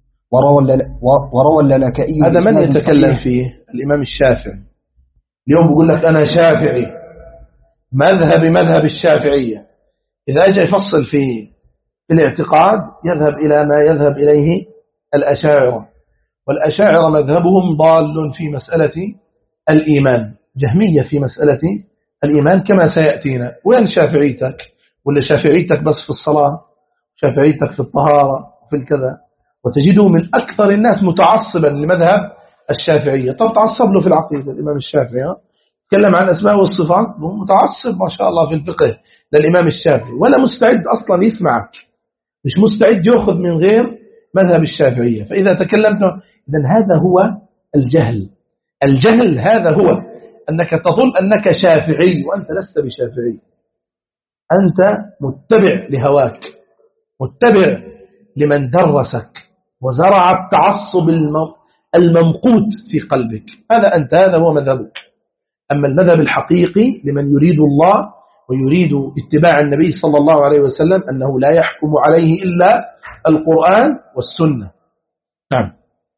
وروى اللالكائي. هذا من يتكلم فيه؟ الإمام الشافعي. اليوم بيقول لك أنا شافعي، مذهب الشافعية. إذا أجى يفصل في الاعتقاد يذهب إلى ما يذهب إليه الأشاعرة. والأشاعرة مذهبهم ضال في مسألة الإيمان، جهمية في مسألة الإيمان كما سيأتينا. وين شافعيتك؟ ولا شافعيتك بس في الصلاة، شافعيتك في الطهارة وفي الكذا؟ وتجده من أكثر الناس متعصبا لمذهب الشافعية. طب تعصب له في العقيدة الإمام الشافعي، تكلم عن أسماء والصفات، متعصب ما شاء الله في الفقه للإمام الشافعي، ولا مستعد أصلا يسمعك، مش مستعد يأخذ من غير مذهب الشافعية. فإذا تكلمت، إذن هذا هو الجهل. الجهل هذا هو أنك تظن أنك شافعي وأنت لست بشافعي. أنت متبع لهواك، متبع لمن درسك وزرع التعصب الممقوت في قلبك. هذا هو مذهبك. أما المذهب الحقيقي لمن يريد الله ويريد اتباع النبي صلى الله عليه وسلم أنه لا يحكم عليه إلا القرآن والسنة. نعم.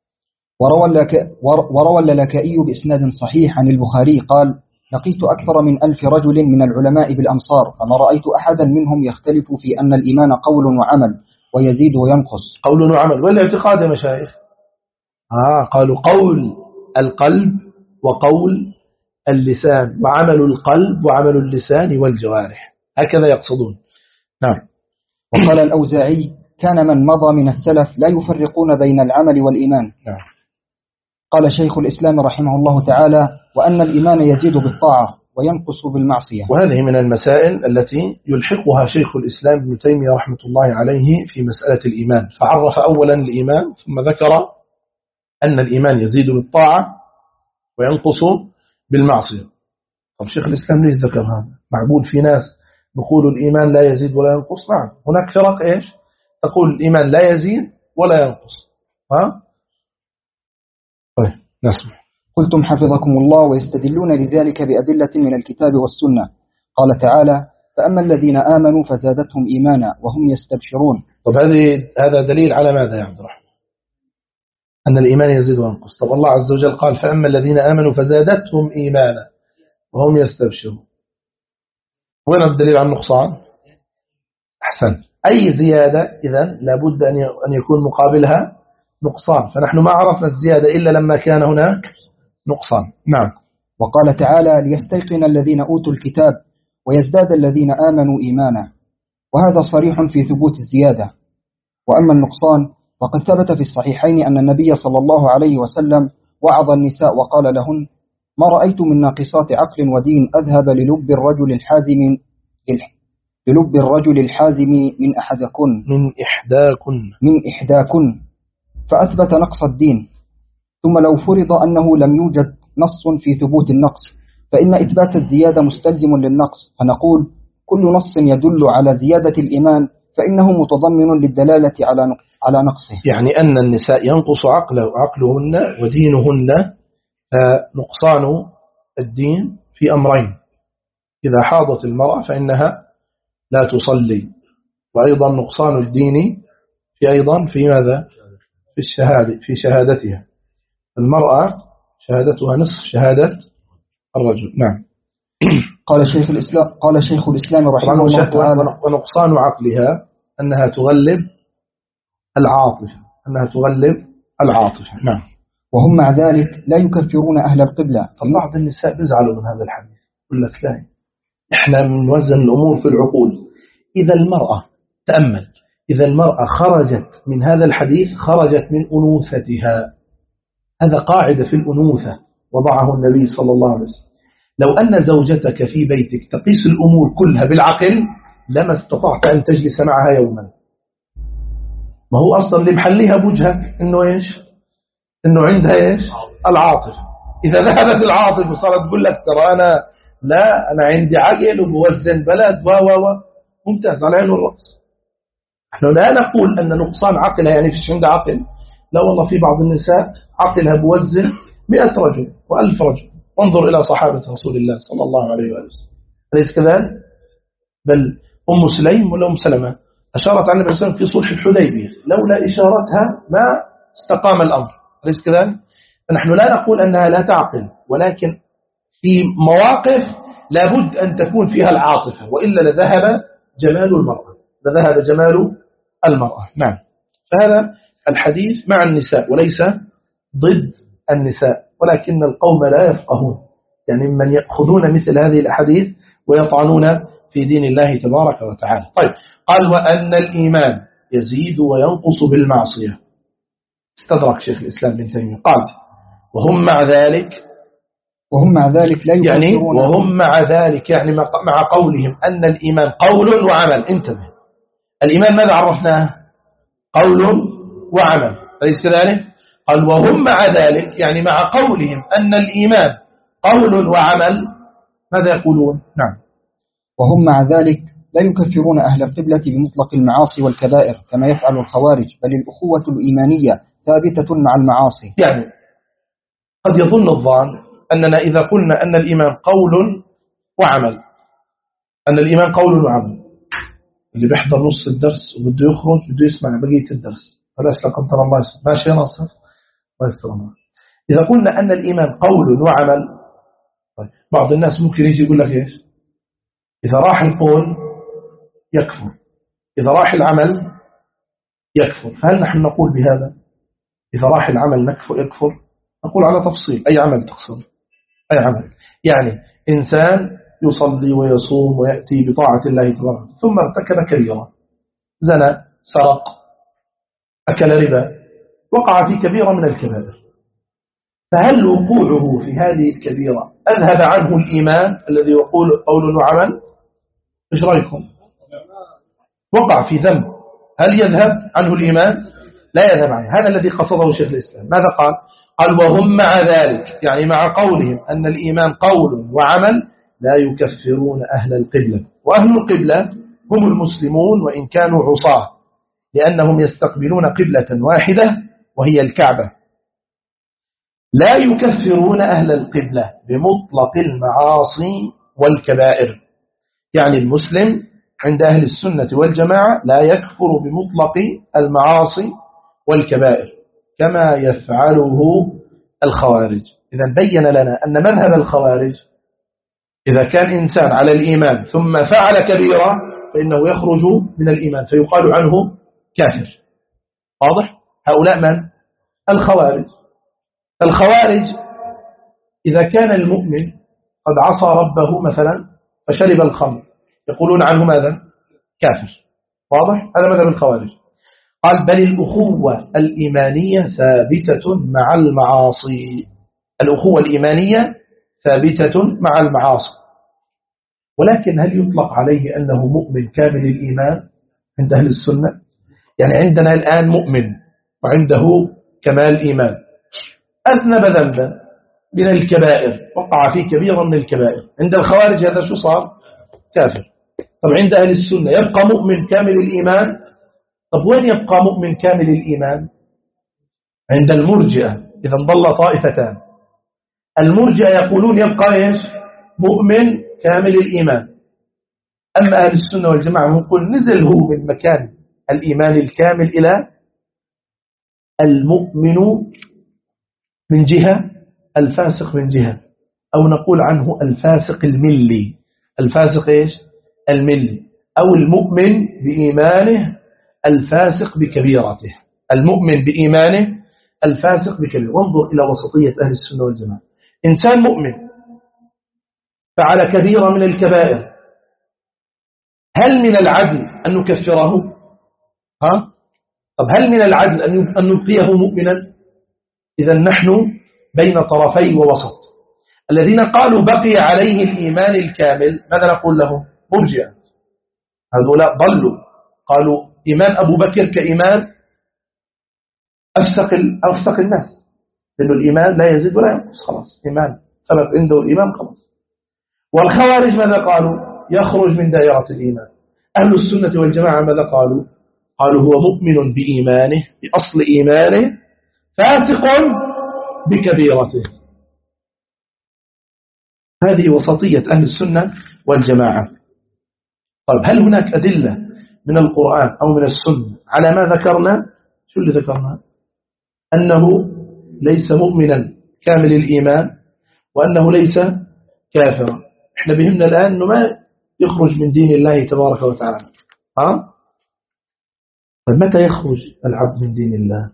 وروى اللالكائي بإسناد صحيح عن البخاري قال: لقيت أكثر من 1000 رجل من العلماء بالأمصار، فما رأيت أحدا منهم يختلف في أن الإيمان قول وعمل ويزيد وينقص. قول وعمل والاعتقاد يا مشايخ. قالوا قول القلب وقول اللسان، وعمل القلب وعمل اللسان والجوارح، هكذا يقصدون. نعم. وقال الأوزاعي: كان من مضى من السلف لا يفرقون بين العمل والإيمان. نعم. قال شيخ الإسلام رحمه الله تعالى: وأن الإيمان يزيد بالطاعة وينقص بالمعصية. وهذه من المسائل التي يلحقها شيخ الإسلام ابن تيمية رحمة الله عليه في مسألة الإيمان. فعرف أولا الإيمان ثم ذكر أن الإيمان يزيد بالطاعة وينقص بالمعصية. طب شيخ الإسلام ليش ذكر هذا؟ معقول في ناس بيقولوا الإيمان لا يزيد ولا ينقص؟ نعم، هناك فرق إيش تقول الإيمان لا يزيد ولا ينقص. طيب نسمع. قلتم حفظكم الله ويستدلون لذلك بأدلة من الكتاب والسنة. قال تعالى: فأما الذين آمنوا فزادتهم إيمانا وهم يستبشرون. طب هذا دليل على ماذا يا عبد الرحمن؟ أن الإيمان يزيد وينقص. طب الله عز وجل قال: فأما الذين آمنوا فزادتهم إيمانا وهم يستبشرون. وين الدليل على النقصان؟ أحسن. أي زيادة إذن لابد أن يكون مقابلها نقصان، فنحن ما عرفنا الزيادة إلا لما كان هناك نقصان. نعم. وقال تعالى: ليستيقن الذين أوتوا الكتاب ويزداد الذين آمنوا إيمانا، وهذا صريح في ثبوت الزيادة. وأما النقصان فقد ثبت في الصحيحين أن النبي صلى الله عليه وسلم وعظ النساء وقال لهن: ما رأيت من ناقصات عقل ودين أذهب للب الرجل الحازم من إحداكن فأثبت نقص الدين. ثم لو فرض أنه لم يوجد نص في ثبوت النقص فإن إثبات الزيادة مستلزم للنقص، فنقول: كل نص يدل على زيادة الإيمان فإنه متضمن للدلالة على نقصه. يعني أن النساء ينقص عقلهن ودينهن. نقصان الدين في أمرين: إذا حاضت المرأة فإنها لا تصلي، وأيضا نقصان الدين في ماذا؟ في شهادتها. المرأة شهادتها نصف شهادة الرجل. نعم. قال شيخ الإسلام رحمه الله تعالى: ونقصان عقلها أنها تغلب العاطفة. نعم. وهم مع ذلك لا يكفرون أهل القبلة. فبعض النساء بيزعلوا من هذا الحديث، يقول لك: لا، إحنا بنوزن الأمور في العقول. إذا المرأة، تأمل، إذا المرأة خرجت من هذا الحديث خرجت من أنوثتها. هذا قاعدة في الأنوثة وضعه النبي صلى الله عليه وسلم. لو أن زوجتك في بيتك تقيس الأمور كلها بالعقل لما استطعت أن تجلس معها يوما. ما هو أصلا اللي محليها بوجهك إنه إيش؟ إنه عندها إيش؟ العاطفة. إذا ذهبت العاطفة وصارت تقول لك: ترى أنا عندي عقل وبوزن بلد ممتاز، على عين والرأس. نحن لا نقول أن نقصان عقلها يعني فيش عندها عقل، لا والله، في بعض النساء عقلها بوزن 100 رجل و1000 رجل. انظر إلى صحابة رسول الله صلى الله عليه وآله وسلم، أليس كذلك؟ بل أم سليم ولا أم سلمة أشارت عن النبي صلى الله عليه وسلم في صلح الحديبية، لولا إشارتها ما استقام الأمر، أليس كذلك؟ فنحن لا نقول أنها لا تعقل، ولكن في مواقف لابد أن تكون فيها العاطفة، وإلا لذهب جمال المرأة. نعم. فهذا الحديث مع النساء وليس ضد النساء، ولكن القوم لا يفقهون، يعني من يأخذون مثل هذه الأحاديث ويطعنون في دين الله تبارك وتعالى. طيب، قال: وأن الإيمان يزيد وينقص بالمعصية. استدرك شيخ الإسلام بن تيمية قال: وهم مع ذلك لا يعني وهم مع ذلك يعني مع قولهم أن الإيمان قول وعمل. انتبه، الإيمان ماذا عرفناه؟ قول وعمل، أليس كذلك؟ قال: وهم مع ذلك يعني مع قولهم أن الإيمان قول وعمل، ماذا يقولون؟ نعم. وهم مع ذلك لا يكفرون أهل القبلة بمطلق المعاصي والكبائر كما يفعل الخوارج، بل الأخوة الإيمانية ثابتة مع المعاصي. يعني قد يظن الظان أننا إذا قلنا أن الإيمان قول وعمل، اللي بيحضر نص الدرس وبده يخرج بده يسمع بقية الدرس، فلاش لا قدر الله ماشي يا ناصر الله يسترنا. إذا قلنا أن الإيمان قول وعمل، طيب بعض الناس ممكن يجي يقول لك إيش؟ إذا راح القول يكفر، إذا راح العمل يكفر. فهل نحن نقول بهذا؟ إذا راح العمل يكفر؟ نقول على تفصيل. أي عمل تقصد؟ أي عمل؟ يعني إنسان يصلي ويصوم ويأتي بطاعة الله تبارك ثم ارتكب كبيرة، زنى، سرق، أكل ربا، وقع في كبيرة من الكبائر، فهل وقوعه في هذه الكبيرة أذهب عنه الإيمان الذي يقول قول وعمل؟ إيش رأيكم؟ وقع في ذنب، هل يذهب عنه الإيمان؟ لا يذهب عنه. هذا الذي قصده شيخ الإسلام. ماذا قال؟ قال: وهم مع ذلك يعني مع قولهم أن الإيمان قول وعمل لا يكفرون أهل القبلة. وأهل القبلة هم المسلمون وإن كانوا عصاة، لأنهم يستقبلون قبلة واحدة وهي الكعبة، لا يكفرون أهل القبلة بمطلق المعاصي والكبائر. يعني المسلم عند أهل السنة والجماعة لا يكفر بمطلق المعاصي والكبائر كما يفعله الخوارج. إذا بين لنا أن مذهب الخوارج إذا كان إنسان على الإيمان ثم فعل كبيرة فإنه يخرج من الإيمان فيقال عنه كافر. واضح؟ هؤلاء من؟ الخوارج. الخوارج إذا كان المؤمن قد عصى ربه مثلا فشرب الخمر يقولون عنه ماذا؟ كافر. واضح؟ هذا مذهب الخوارج. قال بل الأخوة الإيمانية ثابتة مع المعاصي. الأخوة الإيمانية ثابتة مع المعاصي، ولكن هل يطلق عليه أنه مؤمن كامل الإيمان عند أهل السنة؟ يعني عندنا الآن مؤمن وعنده كمال إيمان، أذنب ذنبا من الكبائر، وقع فيه كبيرا من الكبائر، عند الخوارج هذا شو صار؟ كافر. طب عند أهل السنة يبقى مؤمن كامل الإيمان. طب وين يبقى مؤمن كامل الإيمان؟ عند المرجئة. إذا ضل طائفتان. المرجئة يقولون يبقى إيش؟ مؤمن كامل الإيمان. أما أهل السنة والجماعة يقول نزل هو من مكان الإيمان الكامل إلى المؤمن من جهة، الفاسق من جهة، أو نقول عنه الفاسق الملي. الفاسق إيش؟ الملي، أو المؤمن بإيمانه الفاسق بكبيرته. المؤمن بإيمانه الفاسق بكبيرته. وانظر إلى وسطية أهل السنة والجماعة. إنسان مؤمن فعل كبيرة من الكبائر، هل من العدل أن نكفره؟ طب هل من العدل أن نبقيه مؤمنا؟ إذا نحن بين طرفي ووسط. الذين قالوا بقي عليه الإيمان الكامل ماذا نقول لهم؟ مرجئة. هؤلاء ضلوا، قالوا إيمان أبو بكر كإيمان أفسق الناس، لأنه الإيمان لا يزيد ولا ينقص، خلاص إيمان ثبت عنده الإيمان خلاص. والخوارج ماذا قالوا؟ يخرج من دائرة الإيمان. أهل السنة والجماعة ماذا قالوا؟ قالوا هو مؤمن بإيمانه بأصل إيمانه فاسق بكبيرته. هذه وسطية أهل السنة والجماعة. طيب هل هناك أدلة من القرآن أو من السنة على ما ذكرنا؟ شو اللي ذكرنا؟ أنه ليس مؤمنا كامل الإيمان وأنه ليس كافرا. احنا بهمنا الآن أنه ما يخرج من دين الله تبارك وتعالى. طيب متى يخرج العبد من دين الله؟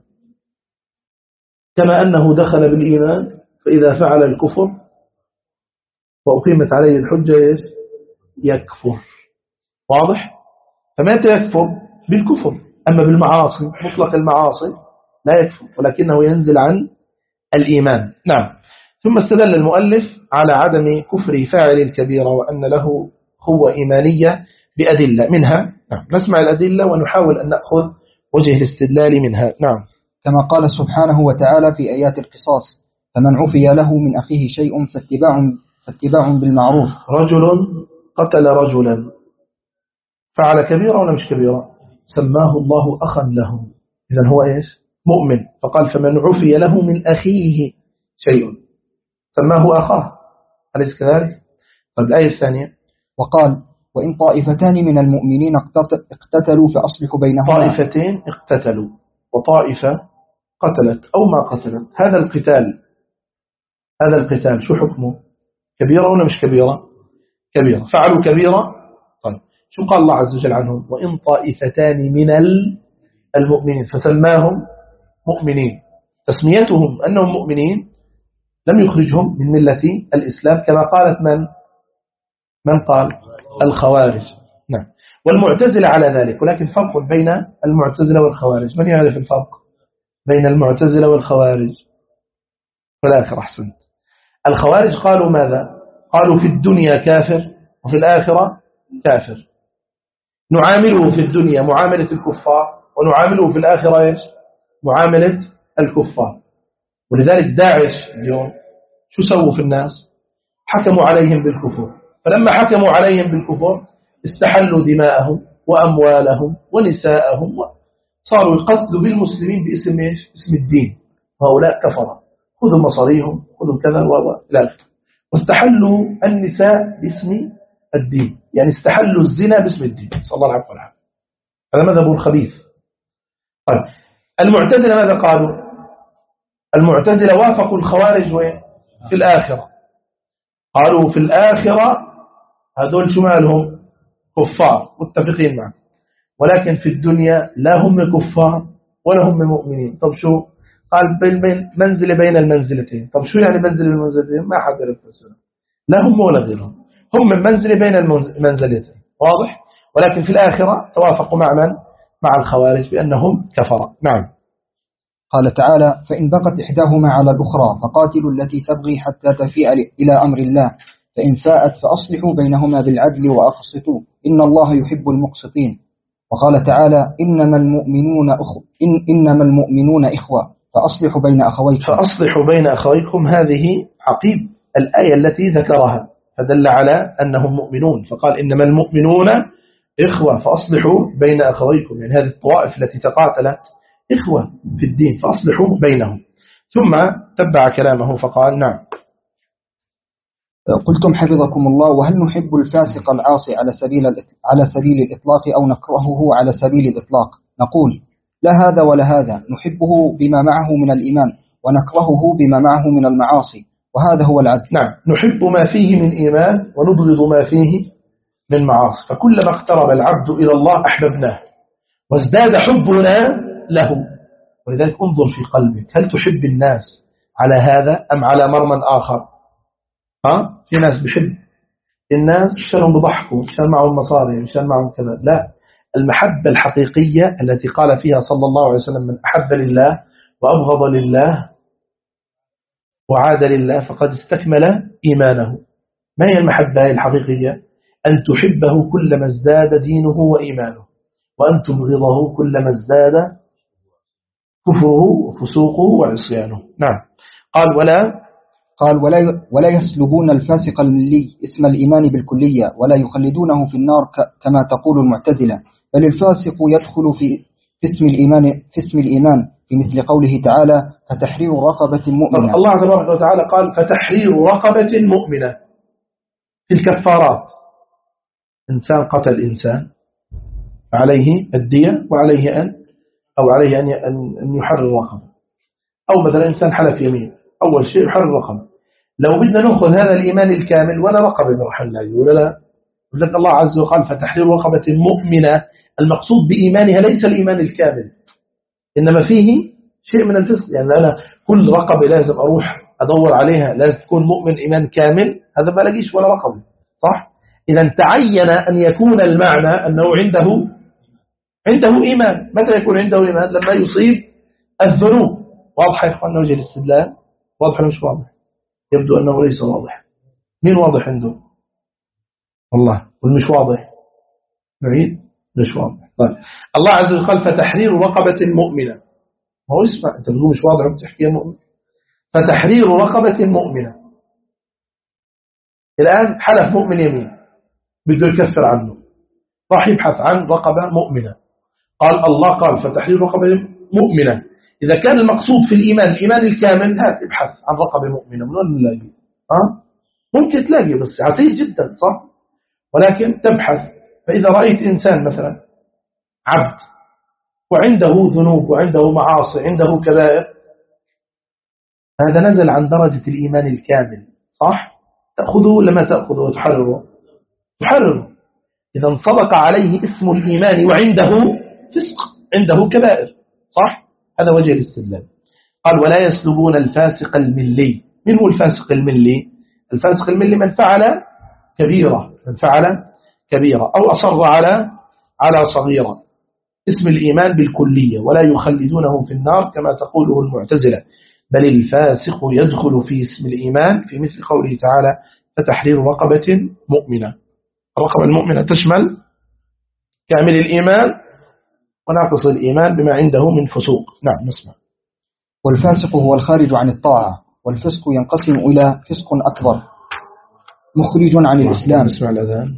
كما أنه دخل بالإيمان فإذا فعل الكفر وأقيمت عليه الحجة يكفر. واضح؟ فمتى يكفر؟ بالكفر. أما بالمعاصي مطلق المعاصي لا يكفر، ولكنه ينزل عن الإيمان. نعم. ثم استدل المؤلف على عدم كفر فاعل الكبيرة وأن له قوة إيمانية بأدلة منها. نعم. نسمع الأدلة ونحاول أن نأخذ وجه الاستدلال منها. نعم. كما قال سبحانه وتعالى في آيات القصاص: فمن عفي له من أخيه شيء فاتباع بالمعروف. رجل قتل رجلا فعل كبيرة ولا مش كبيرة؟ سماه الله أخا له. إذن هو إيش؟ مؤمن. فقال فمن عفي له من أخيه شيء سماه أخاه، أليس كذلك؟ طيب الآية الثانية وقال: وإن طائفتان من المؤمنين اقتتلوا فأصلحوا بينهما. طائفتين اقتتلوا وطائفة قتلت أو ما قتلت. هذا القتال شو حكمه؟ كبيرة ولا مش كبيرة؟ كبيرة. فعلوا كبيرة. طيب شو قال الله عز وجل عنهم؟ وإن طائفتان من المؤمنين، فسماهم مؤمنين. تسميتهم أنهم مؤمنين لم يخرجهم من ملة الإسلام كما قالت من قال؟ الخوارج. نعم. والمعتزلة على ذلك. ولكن فرق بين المعتزلة والخوارج. من يعرف الفرق بين المعتزلة والخوارج؟ والآخر أحسن. الخوارج قالوا ماذا؟ قالوا في الدنيا كافر وفي الآخرة كافر. نعامله في الدنيا معاملة الكفار ونعامله في الآخرة إيش؟ معاملة الكفار. ولذلك داعش اليوم شو سووا في الناس؟ حكموا عليهم بالكفر. فلما حكموا عليهم بالكفر استحلوا دماءهم وأموالهم ونساءهم، صاروا يقتلوا بالمسلمين باسم إيش؟ اسم الدين. وهؤلاء كفروا خذوا مصاريهم، خذوا كذا لا. واستحلوا النساء باسم الدين، يعني استحلوا الزنا باسم الدين، صلى الله عليه وسلم. هذا مذهب خبيث. طيب المعتزلة ماذا قالوا؟ المعتزلة وافقوا الخوارج وين؟ في الآخرة. قالوا في الآخرة هذول شمالهم كفار متفقين معه، ولكن في الدنيا لا هم كفار ولا هم مؤمنين. طب شو؟ قال منزلة بين المنزلتين. طب شو يعني منزلة المنزلتين؟ ما حد يعرف السنة. لا هم ولا غيرهم، هم من منزلة بين المنزلتين، واضح؟ ولكن في الآخرة توافقوا مع من؟ مع الخوارج بأنهم كفر. نعم. قال تعالى: فإن بغت إحداهما على الأخرى فقاتلوا التي تبغي حتى تفيء إلى أمر الله، فإن فاءت فأصلحوا بينهما بالعدل وأقسطوا إن الله يحب المقسطين. وقال تعالى: إنما المؤمنون إخوة فأصلحوا بين أخويكم. هذه عقيب الآية التي ذكرها، فدل على أنهم مؤمنون، فقال إنما المؤمنون إخوة فأصلحوا بين أخويكم، يعني هذه الطوائف التي تقاتلت إخوة في الدين فأصلحوا بينهم. ثم تبع كلامه فقال: نعم. قلتم حفظكم الله: وهل نحب الفاسق العاصي على سبيل الإطلاق أو نكرهه على سبيل الإطلاق؟ نقول: لا هذا ولا هذا، نحبه بما معه من الإيمان ونكرهه بما معه من المعاصي، وهذا هو العدل. نعم، نحب ما فيه من إيمان ونبغض ما فيه من معاصي، فكلما اقترب العبد إلى الله أحببناه وازداد حبنا له. ولذلك انظر في قلبك، هل تحب الناس على هذا أم على مرمى آخر؟ في ناس بحب الناس عشان بضحكوا، عشان معهم مصاري، عشان معهم كذا. لا، المحبة الحقيقية التي قال فيها صلى الله عليه وسلم: من أحب لله وأبغض لله وعاد لله فقد استكمل إيمانه. ما هي المحبة الحقيقية؟ أن تحبه كلما ازداد دينه وإيمانه، وأن تبغضه كلما ازداد كفره وفسوقه وعصيانه. نعم. قال: ولا يسلبون الفاسق الملي اسم الإيمان بالكلية ولا يخلدونه في النار كما تقول المعتزلة، بل الفاسق يدخل في اسم الإيمان في مثل قوله تعالى: فتحرير رقبة مؤمنة. الله تبارك وتعالى قال: فتحرير رقبة مؤمنة. في الكفارات إنسان قتل إنسان عليه الدية وعليه أن يحرر رقبة. أو مثلا إنسان حلف يمين، أول شيء يحرر رقبة. لو بدنا نأخذ هذا الإيمان الكامل ولا رقبة نروح الله ولا لا، ولذلك الله عز وجل قال: فتحرير رقبة مؤمنة. المقصود بإيمانها ليس الإيمان الكامل، إنما فيه شيء من الفسق. يعني أنا كل رقبة لازم أروح أدور عليها لازم تكون مؤمن إيمان كامل، هذا ما لقيش ولا رقبة، صح؟ إذا تعين أن يكون المعنى أنه عنده إيمان. متى يكون عنده إيمان؟ لما يصيب الذنوب. واضح يا إخواننا وجه الاستدلال؟ واضح ولا مش واضح؟ يبدو أنه ليس واضح. مين واضح عنده؟ والله. والمش واضح نعيد. مش واضح. طيب. الله عز وجل قال: فتحرير رقبة مؤمنة. ما هو اسمع، أنت بتقول مش واضح وبتحكي مؤمن. فتحرير رقبة مؤمنة. الآن حلف مؤمن يمين بده يكفر عنه، راح يبحث عن رقبة مؤمنة. قال الله قال: فتحرير رقبة مؤمنة. إذا كان المقصود في الإيمان الكامل، هات ابحث عن رقبة مؤمنة، من وين نلاقي؟ ممكن تلاقي بس عسير جدا، صح؟ ولكن تبحث. فإذا رأيت إنسان مثلا عبد وعنده ذنوب وعنده معاصي، عنده كبائر، هذا نزل عن درجة الإيمان الكامل، صح؟ تأخذه لما تأخذه وتحرره. إذا انطبق عليه اسم الإيمان وعنده فسق، عنده كبائر، صح؟ هذا وجه الاستدلال. قال: ولا يسلبون الفاسق الملي. من هو الفاسق الملي؟ الفاسق الملي من فعل كبيرة أو أصر على صغيرة، اسم الإيمان بالكلية، ولا يخلدونه في النار كما تقوله المعتزلة، بل الفاسق يدخل في اسم الإيمان في مثل قوله تعالى: فتحرير رقبة مؤمنة. الرقبة المؤمنة تشمل كامل الإيمان وناقص الإيمان بما عنده من فسوق. نعم، نسمع. والفاسق هو الخارج عن الطاعة، والفسق ينقسم إلى فسق أكبر مخرج عن الإسلام. نسمع الأذان.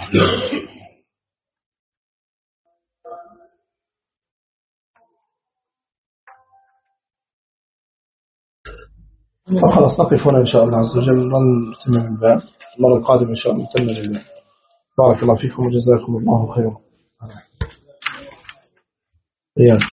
خلاص نقف هنا إن شاء الله عز وجل ونتمم الباب المرة القادمة إن شاء الله نتمم الباب. بارك الله فيكم وجزاكم الله خيرا.